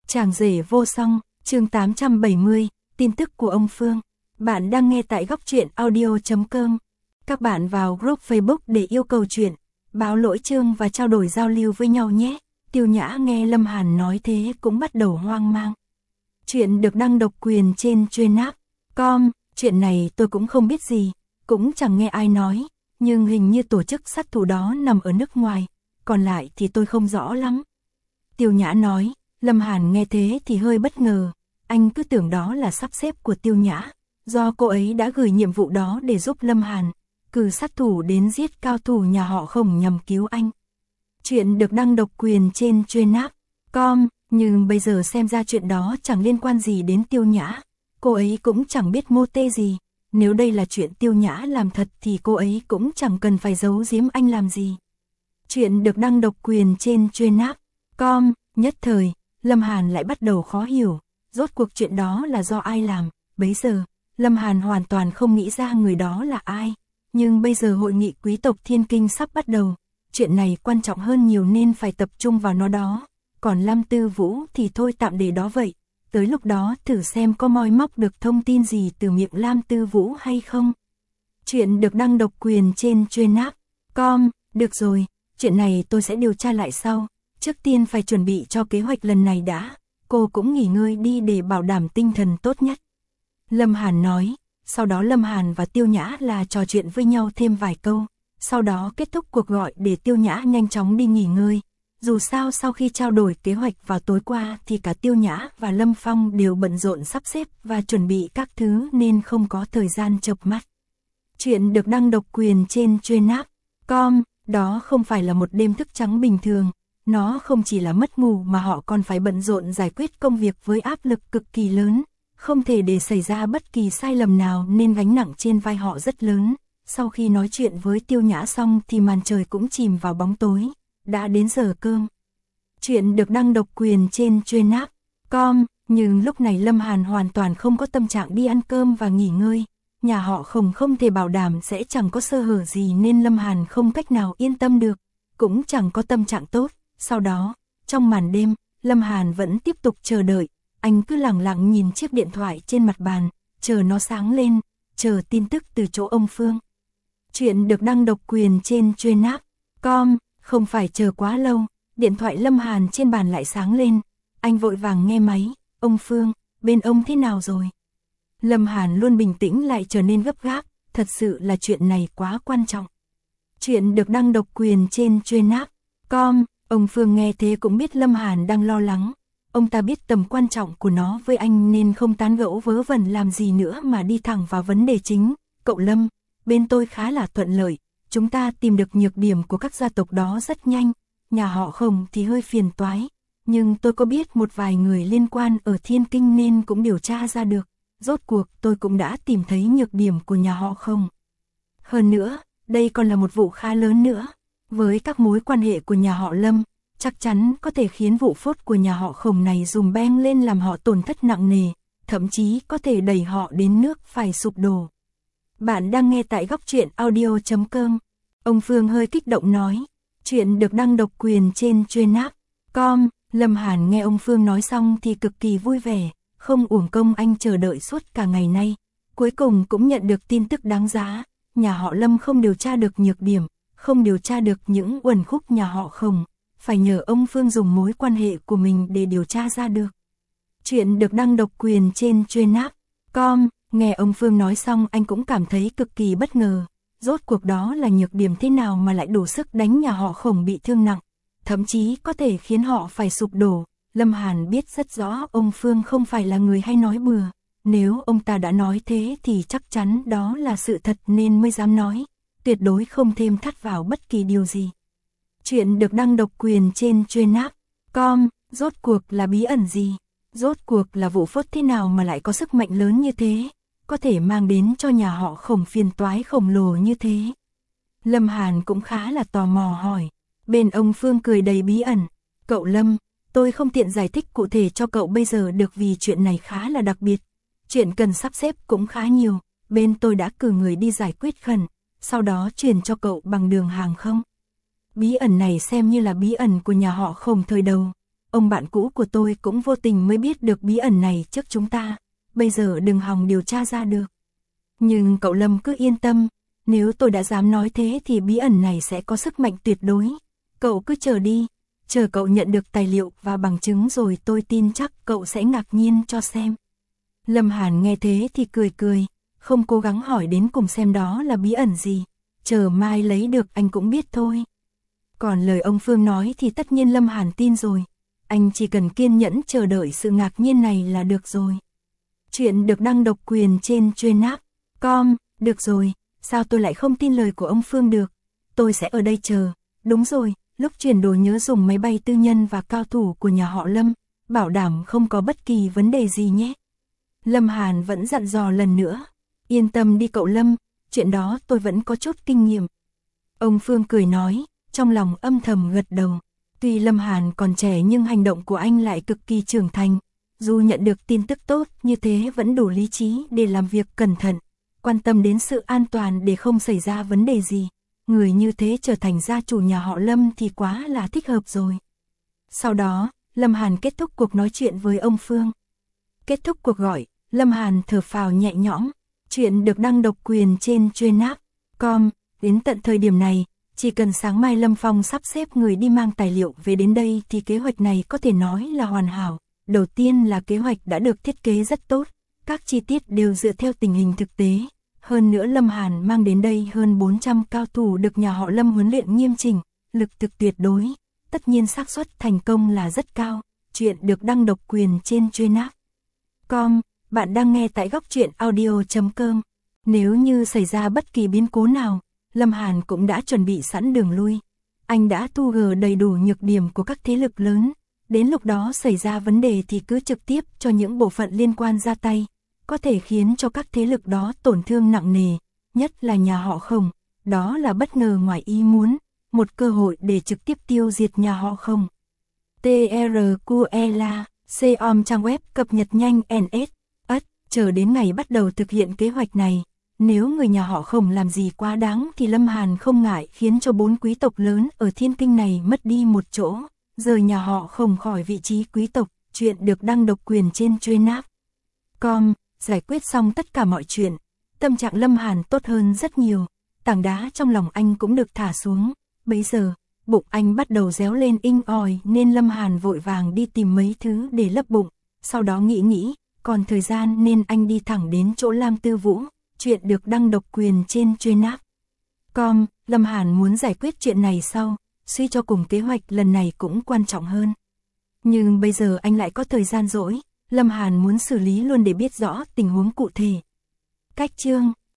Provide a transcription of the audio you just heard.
Chàng rể vô song, chương 870, tin tức của ông Phương. Bạn đang nghe tại góc truyện audio.com. Các bạn vào group Facebook để yêu cầu chuyện, báo lỗi chương và trao đổi giao lưu với nhau nhé. Tiêu Nhã nghe Lâm Hàn nói thế cũng bắt đầu hoang mang. Chuyện được đăng độc quyền trên Truyện.com, chuyện này tôi cũng không biết gì, cũng chẳng nghe ai nói, nhưng hình như tổ chức sát thủ đó nằm ở nước ngoài, còn lại thì tôi không rõ lắm. Tiêu Nhã nói. Lâm Hàn nghe thế thì hơi bất ngờ, anh cứ tưởng đó là sắp xếp của Tiêu Nhã, do cô ấy đã gửi nhiệm vụ đó để giúp Lâm Hàn, cử sát thủ đến giết cao thủ nhà họ Khổng nhằm cứu anh. Chuyện được đăng độc quyền trên Truyện.com, nhưng bây giờ xem ra chuyện đó chẳng liên quan gì đến Tiêu Nhã, cô ấy cũng chẳng biết mô tê gì, nếu đây là chuyện Tiêu Nhã làm thật thì cô ấy cũng chẳng cần phải giấu giếm anh làm gì. Chuyện được đăng độc quyền trên Truyện.com, nhất thời Lâm Hàn lại bắt đầu khó hiểu, rốt cuộc chuyện đó là do ai làm, bấy giờ, Lâm Hàn hoàn toàn không nghĩ ra người đó là ai, nhưng bây giờ hội nghị quý tộc Thiên Kinh sắp bắt đầu, chuyện này quan trọng hơn nhiều nên phải tập trung vào nó đó, còn Lam Tư Vũ thì thôi tạm để đó vậy, tới lúc đó thử xem có moi móc được thông tin gì từ miệng Lam Tư Vũ hay không. Chuyện được đăng độc quyền trên Truyện.com, được rồi, chuyện này tôi sẽ điều tra lại sau. Trước tiên phải chuẩn bị cho kế hoạch lần này đã, cô cũng nghỉ ngơi đi để bảo đảm tinh thần tốt nhất. Lâm Hàn nói, sau đó Lâm Hàn và Tiêu Nhã là trò chuyện với nhau thêm vài câu, sau đó kết thúc cuộc gọi để Tiêu Nhã nhanh chóng đi nghỉ ngơi. Dù sao sau khi trao đổi kế hoạch vào tối qua thì cả Tiêu Nhã và Lâm Phong đều bận rộn sắp xếp và chuẩn bị các thứ nên không có thời gian chợp mắt. Chuyện được đăng độc quyền trên Truyện.com, đó không phải là một đêm thức trắng bình thường. Nó không chỉ là mất ngủ mà họ còn phải bận rộn giải quyết công việc với áp lực cực kỳ lớn, không thể để xảy ra bất kỳ sai lầm nào nên gánh nặng trên vai họ rất lớn. Sau khi nói chuyện với Tiêu Nhã xong thì màn trời cũng chìm vào bóng tối, đã đến giờ cơm. Chuyện được đăng độc quyền trên Truyện.com, nhưng lúc này Lâm Hàn hoàn toàn không có tâm trạng đi ăn cơm và nghỉ ngơi. Nhà họ Khổng không thể bảo đảm sẽ chẳng có sơ hở gì nên Lâm Hàn không cách nào yên tâm được, cũng chẳng có tâm trạng tốt. Sau đó, trong màn đêm, Lâm Hàn vẫn tiếp tục chờ đợi, anh cứ lặng lặng nhìn chiếc điện thoại trên mặt bàn, chờ nó sáng lên, chờ tin tức từ chỗ ông Phương. Chuyện được đăng độc quyền trên Truyện.com, không phải chờ quá lâu, điện thoại Lâm Hàn trên bàn lại sáng lên, anh vội vàng nghe máy, ông Phương, bên ông thế nào rồi? Lâm Hàn luôn bình tĩnh lại trở nên gấp gáp, thật sự là chuyện này quá quan trọng. Chuyện được đăng độc quyền trên Truyện.com. Ông Phương nghe thế cũng biết Lâm Hàn đang lo lắng, ông ta biết tầm quan trọng của nó với anh nên không tán gẫu vớ vẩn làm gì nữa mà đi thẳng vào vấn đề chính. Cậu Lâm, bên tôi khá là thuận lợi, chúng ta tìm được nhược điểm của các gia tộc đó rất nhanh, nhà họ Khổng thì hơi phiền toái, nhưng tôi có biết một vài người liên quan ở Thiên Kinh nên cũng điều tra ra được, rốt cuộc tôi cũng đã tìm thấy nhược điểm của nhà họ Khổng. Hơn nữa, đây còn là một vụ khá lớn nữa. Với các mối quan hệ của nhà họ Lâm, chắc chắn có thể khiến vụ phốt của nhà họ Khổng này dùm beng lên làm họ tổn thất nặng nề, thậm chí có thể đẩy họ đến nước phải sụp đổ. Bạn đang nghe tại góc truyện audio.com. Ông Phương hơi kích động nói, chuyện được đăng độc quyền trên Truyện.com. Lâm Hàn nghe ông Phương nói xong thì cực kỳ vui vẻ, không uổng công anh chờ đợi suốt cả ngày nay. Cuối cùng cũng nhận được tin tức đáng giá, nhà họ Lâm không điều tra được nhược điểm. Không điều tra được những uẩn khúc nhà họ Khổng, phải nhờ ông Phương dùng mối quan hệ của mình để điều tra ra được. Chuyện được đăng độc quyền trên Truyện.com, nghe ông Phương nói xong anh cũng cảm thấy cực kỳ bất ngờ, rốt cuộc đó là nhược điểm thế nào mà lại đủ sức đánh nhà họ Khổng bị thương nặng, thậm chí có thể khiến họ phải sụp đổ. Lâm Hàn biết rất rõ ông Phương không phải là người hay nói bừa, nếu ông ta đã nói thế thì chắc chắn đó là sự thật nên mới dám nói. Tuyệt đối không thêm thắt vào bất kỳ điều gì. Chuyện được đăng độc quyền trên Truyện.com, rốt cuộc là bí ẩn gì? Rốt cuộc là vụ phốt thế nào mà lại có sức mạnh lớn như thế? Có thể mang đến cho nhà họ Khổng phiền toái khổng lồ như thế? Lâm Hàn cũng khá là tò mò hỏi. Bên ông Phương cười đầy bí ẩn. Cậu Lâm, tôi không tiện giải thích cụ thể cho cậu bây giờ được vì chuyện này khá là đặc biệt. Chuyện cần sắp xếp cũng khá nhiều. Bên tôi đã cử người đi giải quyết khẩn. Sau đó truyền cho cậu bằng đường hàng không. Bí ẩn này xem như là bí ẩn của nhà họ Khổng thời đầu. ông bạn cũ của tôi cũng vô tình mới biết được bí ẩn này trước chúng ta, bây giờ đừng hòng điều tra ra được. Nhưng cậu Lâm cứ yên tâm, nếu tôi đã dám nói thế thì bí ẩn này sẽ có sức mạnh tuyệt đối. Cậu cứ chờ đi, chờ cậu nhận được tài liệu và bằng chứng rồi tôi tin chắc cậu sẽ ngạc nhiên cho xem. Lâm Hàn nghe thế thì cười cười, không cố gắng hỏi đến cùng xem đó là bí ẩn gì, chờ mai lấy được anh cũng biết thôi. Còn lời ông Phương nói thì tất nhiên Lâm Hàn tin rồi, anh chỉ cần kiên nhẫn chờ đợi sự ngạc nhiên này là được rồi. Chuyện được đăng độc quyền trên Chuyên.com, được rồi, sao tôi lại không tin lời của ông Phương được, tôi sẽ ở đây chờ, đúng rồi, lúc chuyển đồ nhớ dùng máy bay tư nhân và cao thủ của nhà họ Lâm, bảo đảm không có bất kỳ vấn đề gì nhé. Lâm Hàn vẫn dặn dò lần nữa, yên tâm đi cậu Lâm, chuyện đó tôi vẫn có chút kinh nghiệm. Ông Phương cười nói, trong lòng âm thầm gật đầu, tuy Lâm Hàn còn trẻ nhưng hành động của anh lại cực kỳ trưởng thành, dù nhận được tin tức tốt như thế vẫn đủ lý trí để làm việc cẩn thận, quan tâm đến sự an toàn để không xảy ra vấn đề gì. Người như thế trở thành gia chủ nhà họ Lâm thì quá là thích hợp rồi. Sau đó, Lâm Hàn kết thúc cuộc nói chuyện với ông Phương. Kết thúc cuộc gọi, Lâm Hàn thở phào nhẹ nhõm. Chuyện được đăng độc quyền trên Chuyên.com. Đến tận thời điểm này, chỉ cần sáng mai Lâm Phong sắp xếp người đi mang tài liệu về đến đây thì kế hoạch này có thể nói là hoàn hảo. Đầu tiên là kế hoạch đã được thiết kế rất tốt, các chi tiết đều dựa theo tình hình thực tế. Hơn nữa Lâm Hàn mang đến đây hơn 400 cao thủ được nhà họ Lâm huấn luyện nghiêm chỉnh, lực thực tuyệt đối, tất nhiên xác suất thành công là rất cao. Chuyện được đăng độc quyền trên Chuyên.com, bạn đang nghe tại góc truyện audio.com. Nếu như xảy ra bất kỳ biến cố nào, Lâm Hàn cũng đã chuẩn bị sẵn đường lui. Anh đã thu gờ đầy đủ nhược điểm của các thế lực lớn, đến lúc đó xảy ra vấn đề thì cứ trực tiếp cho những bộ phận liên quan ra tay, có thể khiến cho các thế lực đó tổn thương nặng nề, nhất là nhà họ Khổng, đó là bất ngờ ngoài ý muốn, một cơ hội để trực tiếp tiêu diệt nhà họ Khổng. TRQELA, COM trang web cập nhật nhanh NS, chờ đến ngày bắt đầu thực hiện kế hoạch này, nếu người nhà họ Khổng làm gì quá đáng thì Lâm Hàn không ngại khiến cho 4 quý tộc lớn ở Thiên Kinh này mất đi một chỗ, rời nhà họ Khổng khỏi vị trí quý tộc. Chuyện được đăng độc quyền trên Chuyên.com. Giải quyết xong tất cả mọi chuyện, tâm trạng Lâm Hàn tốt hơn rất nhiều, tảng đá trong lòng anh cũng được thả xuống, bấy giờ, bụng anh bắt đầu réo lên inh ỏi nên Lâm Hàn vội vàng đi tìm mấy thứ để lấp bụng, sau đó nghĩ, còn thời gian nên anh đi thẳng đến chỗ Lam Tư Vũ. Chuyện được đăng độc quyền trên Chuyên.com, Lâm Hàn muốn giải quyết chuyện này sau, suy cho cùng kế hoạch lần này cũng quan trọng hơn. Nhưng bây giờ anh lại có thời gian rỗi, Lâm Hàn muốn xử lý luôn để biết rõ tình huống cụ thể. Cách chương